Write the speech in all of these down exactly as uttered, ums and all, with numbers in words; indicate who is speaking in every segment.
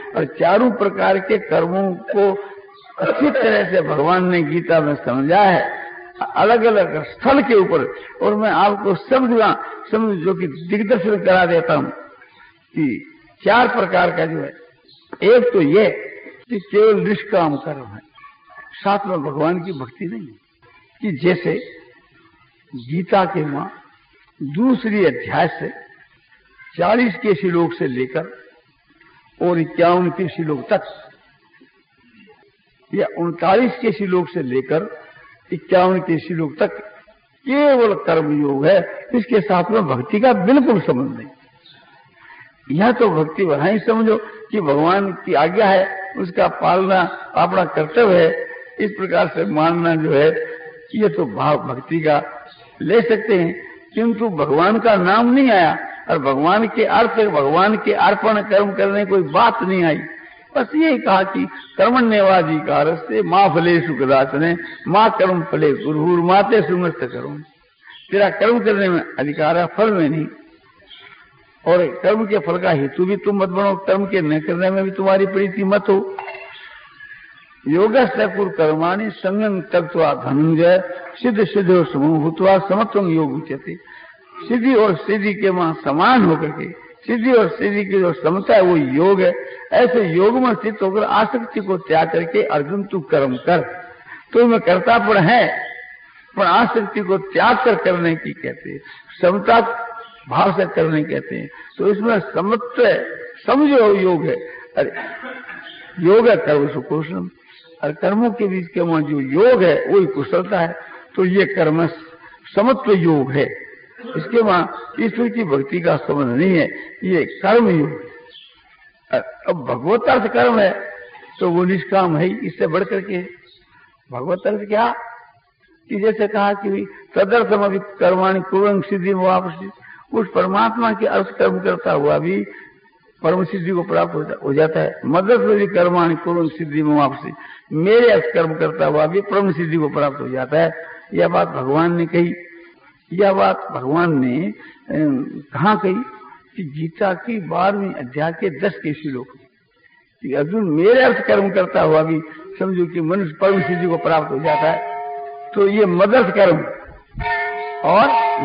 Speaker 1: और चारों प्रकार के कर्मों को अच्छी तरह से भगवान ने गीता में समझा है, अलग अलग स्थल के ऊपर। और मैं आपको समझा समझ जो कि दिग्दर्शन करा देता हूं कि चार प्रकार का जो है, एक तो ये कि केवल निष्काम कर्म है, साथ में भगवान की भक्ति नहीं है। कि जैसे गीता के मां दूसरी अध्याय से चालीस के श्लोक से लेकर और इक्यावन के श्लोक तक, या उनतालीस के श्लोक से लेकर इक्यावन के श्लोक तक केवल कर्म योग है, इसके साथ में भक्ति का बिल्कुल संबंध नहीं। यह तो भक्ति वहां ही समझो कि भगवान की आज्ञा है, उसका पालना अपना कर्तव्य है, इस प्रकार से मानना जो है ये तो भाव भक्ति का ले सकते हैं। किंतु भगवान का नाम नहीं आया और भगवान के अर्थ भगवान के अर्पण कर्म करने कोई बात नहीं आई। बस यही कहा कि कर्मण्यवाधिकार से माँ फले सुखदासने माँ कर्म फले गुरुर माते सुमस्त करो। तेरा कर्म करने में अधिकार है, फल में नहीं। और कर्म के फल का हेतु भी तुम मत बनो, कर्म के न करने में भी तुम्हारी प्रीति मत हो। योगस्य कुरु कर्माणि संयम तत्वा धनंजय सिद्ध सिद्धो समूह भूत्वा समत्वं योग उच्यते। सिद्धि और सिद्धि के वहां समान होकर के, सिद्धि और सिद्धि की जो समता है वो योग है। ऐसे योग में स्थित होकर आसक्ति को त्याग करके अर्जुन तू कर्म कर। तो मैं कर्तापण है पर आसक्ति को त्याग कर करने की कहते हैं, समता भाव से करने कहते हैं। तो इसमें समत्व समझो योग है। अरे योग है कर्म सुकुशलम, और कर्मों के बीच के वहां जो योग है वही कुशलता है। तो ये कर्म समत्व योग है, इसके वहां ईश्वर की भक्ति का संबंध नहीं है, ये कर्म योग है। अब भगवत अर्थ कर्म है तो वो निष्काम है, इससे बढ़कर के भगवत अर्थ क्या कि जैसे कहा कि तदर्थम अभी कर्माणि कुर्वन् सिद्धि वापसी, उस परमात्मा के अर्थ कर्म करता हुआ भी परम सिद्धि को प्राप्त हो जाता है। मदद भी कर्माणि कुर्वन् सिद्धि में वापसी, मेरे अर्थ कर्म करता हुआ भी परम सिद्धि को प्राप्त हो जाता है। यह बात भगवान ने कही। यह बात भगवान ने कहाँ कही कि गीता की बारहवीं अध्याय के दस के श्लोक कि अर्जुन मेरे अर्थ कर्म करता हुआ भी समझो कि मनुष्य परम सिद्धि को प्राप्त हो जाता है। तो ये मदर्थ कर्म। और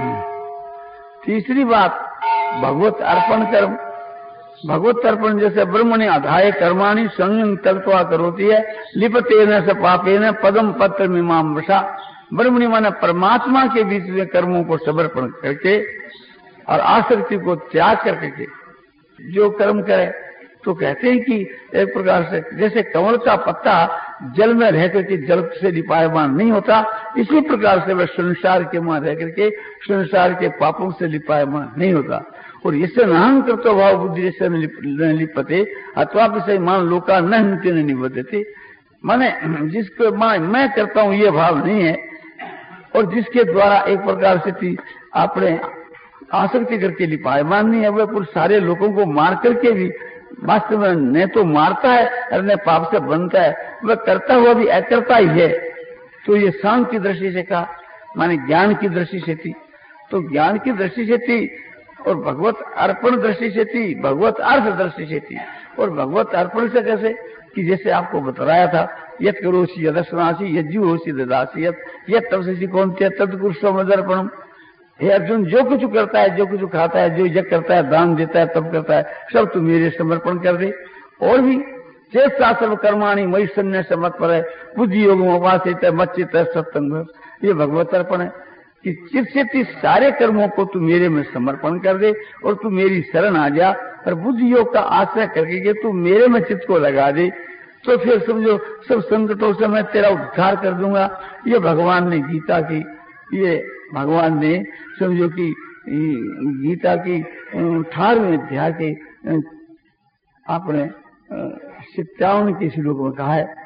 Speaker 1: तीसरी बात भगवत अर्पण कर्म। भगवत अर्पण जैसे ब्रह्मणि अधाय कर्माणि संयम तत्वा करोती है लिपते न स पापे न पदम पत्र मीमाम वशा। ब्रह्मणि माने परमात्मा के बीच में कर्मों को समर्पण करके और आसक्ति को त्याग करके जो कर्म करे, तो कहते हैं कि एक प्रकार से जैसे कमल का पत्ता जल में रह करके जल से लिपायमान नहीं होता, इसी प्रकार से वह संसार के वहां रह करके संसार के पापों से लिपायमान नहीं होता। और इससे नाहं कर्तो भाव बुद्धि से न लिपते अथवा विषय मान लोका न हिंते न निबद्धते। माने जिसको मैं करता हूं ये भाव नहीं है, और जिसके द्वारा एक प्रकार से आपने आसक्ति करके लिपायमान नहीं है, वह कुछ सारे लोगों को मार करके भी वास्तव में न तो मारता है और न पाप से बनता है, वह करता हुआ भी अकर्ता ही है। तो ये शांत की दृष्टि से कहा, माने ज्ञान की दृष्टि से थी, तो ज्ञान की दृष्टि से थी और भगवत अर्पण दृष्टि से थी, भगवत अर्थ दृष्टि से थी। और भगवत अर्पण से कैसे कि जैसे आपको बताया था यत करोसी यदस्नासी यज्जु होसी ददासी यत यत तपसी कौन थे तद कुरुषमदर्पणम। हे अर्जुन, जो कुछ करता है, जो कुछ खाता है, जो यज्ञ करता है, दान देता है, तब करता है, सब तू मेरे समर्पण कर दे। और भी चेष्टा सर्व कर्माणि मयि सन्न्यास मत पर है बुद्धि योग उपासित मच्चित सत्संग, ये भगवत अर्पण है कि चित्त से सारे कर्मों को तू मेरे में समर्पण कर दे और तू मेरी शरण आ जा और बुद्धि योग का आश्रय करके तू मेरे में चित्त को लगा दे, तो फिर समझो सब संकटों से मैं तेरा उद्धार कर दूंगा। ये भगवान ने गीता की, ये भगवान ने समझो कि गीता की अठारहवें अध्याय के आपने सत्तावन के श्लोक में कहा है,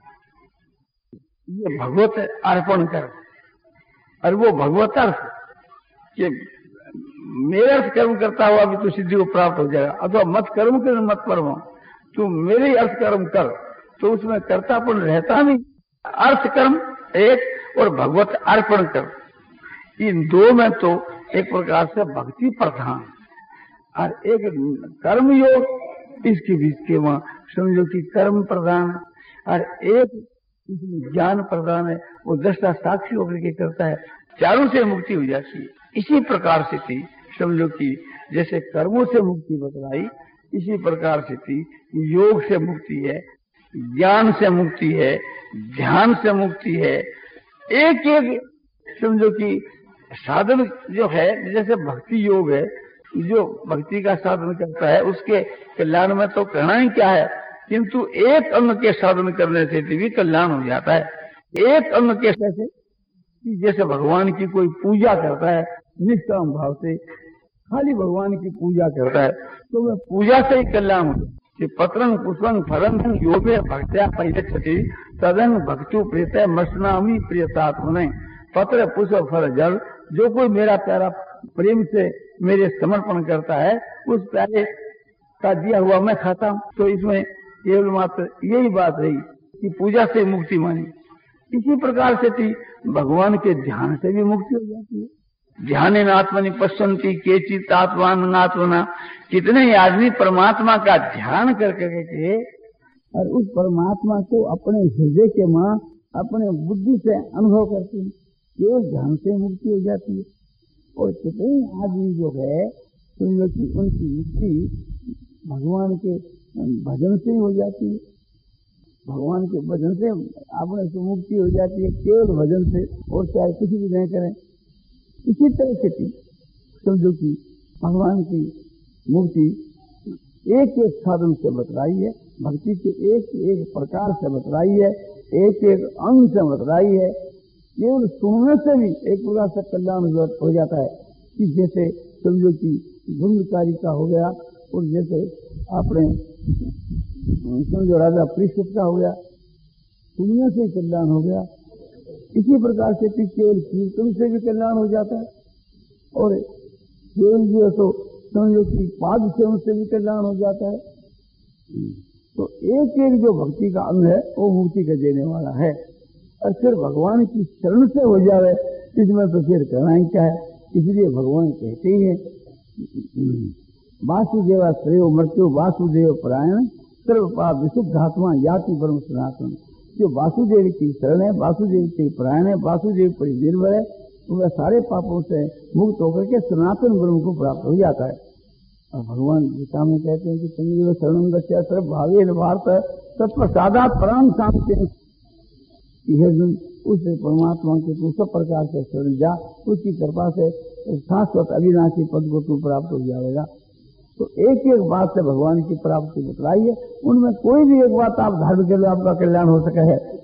Speaker 1: ये भगवत अर्पण कर। और वो भगवत अर्थ कि मेरे अर्थ कर्म करता हुआ भी तो सिद्धि को प्राप्त हो जाएगा, अथवा मत कर्म कर मत परम, तू मेरे अर्थ कर्म कर, तो उसमें कर्तापन रहता नहीं। अर्थ कर्म एक और भगवत अर्पण कर, इन दो में तो एक प्रकार से भक्ति प्रधान और एक कर्म योग, इसके बीच के वहां समझो कि कर्म प्रधान और एक ज्ञान प्रधान है, वो दृष्टा साक्षी होकर के करता है, चारों से मुक्ति हो जाती है। इसी प्रकार से थी समझो कि जैसे कर्मों से मुक्ति बतलाई, इसी प्रकार से थी योग से मुक्ति है, ज्ञान से मुक्ति है, ध्यान से मुक्ति है। एक एक समझो कि साधन जो है, जैसे भक्ति योग है, जो भक्ति का साधन करता है उसके कल्याण में तो कहना ही क्या है, किंतु एक अंग के साधन करने से भी कल्याण हो जाता है। एक अंग के जैसे जैसे भगवान की कोई पूजा करता है निष्काम भाव से, खाली भगवान की पूजा करता है, तो वह पूजा से ही कल्याण होता है। कि पत्रं पुष्पं फलं योगे भक्त्या परिगच्छति तदं भक्तु प्रीतः मस्नामि प्रियतात्मने। पत्र पुष्प फल जल, जो कोई मेरा प्यारा प्रेम से मेरे समर्पण करता है, उस प्यारे का दिया हुआ मैं खाता हूँ। तो इसमें केवल मात्र यही बात रही कि पूजा से मुक्ति मानी। इसी प्रकार से थी भगवान के ध्यान से भी मुक्ति हो जाती है। ध्यान आत्मनि पश्यन्ति केचित् आत्मान आत्मना, कितने ही आदमी परमात्मा का ध्यान कर करके और उस परमात्मा को अपने हृदय के मां अपने बुद्धि से अनुभव करते हैं, केवल ध्यान से मुक्ति हो जाती है। और कितने आदमी जो है तो उनकी मुक्ति भगवान के भजन से हो जाती है, भगवान के भजन से अपने से मुक्ति हो जाती है, केवल भजन से, और चाहे किसी भी नहीं करें। इसी तरह से समझो कि भगवान की मुक्ति एक एक साधन से बतलाई है, भक्ति के एक एक प्रकार से बतलाई है, एक एक अंग से बतलाई है। केवल सुनने से भी एक प्रकार से कल्याण हो जाता है। कि जैसे समझो कि धुंधकारी का हो गया, और जैसे अपने समझो राजा परीक्षित का हो गया, सुनने से कल्याण हो गया। इसी प्रकार से केवल कीर्तन से भी कल्याण हो जाता है, और केवल जो है तो समझो कि पाद सेवन से भी कल्याण हो जाता है। तो एक एक जो भक्ति का अंग है वो मुक्ति का देने वाला है। और फिर भगवान की शरण से हो जाए, इसमें तो फिर कहना ही क्या है। इसलिए भगवान कहते ही है वासुदेवा श्रेयो मृत्यु वासुदेव परायण सर्व पाप विशुद्धात्मा याति ब्रह्म सनातन। जो वासुदेव की शरण है, वासुदेव की परायण है, वासुदेव पर निर्भर है, तो वह सारे पापों से मुक्त होकर के सनातन ब्रह्म को प्राप्त हो जाता है। और भगवान गीता में कहते हैं कि संजीव शरणं गच्छा सर्व भावेन भारत तत्प्रसादात् परां शांति। उस परमात्मा के तू सब प्रकार से शरण जा, उसकी कृपा से शाश्वत अविनाशी पद को तू प्राप्त हो जाएगा। तो एक एक बात से भगवान की प्राप्ति बतलाई है, उनमें कोई भी एक बात आप धारण के लिए आपका कल्याण हो सके है।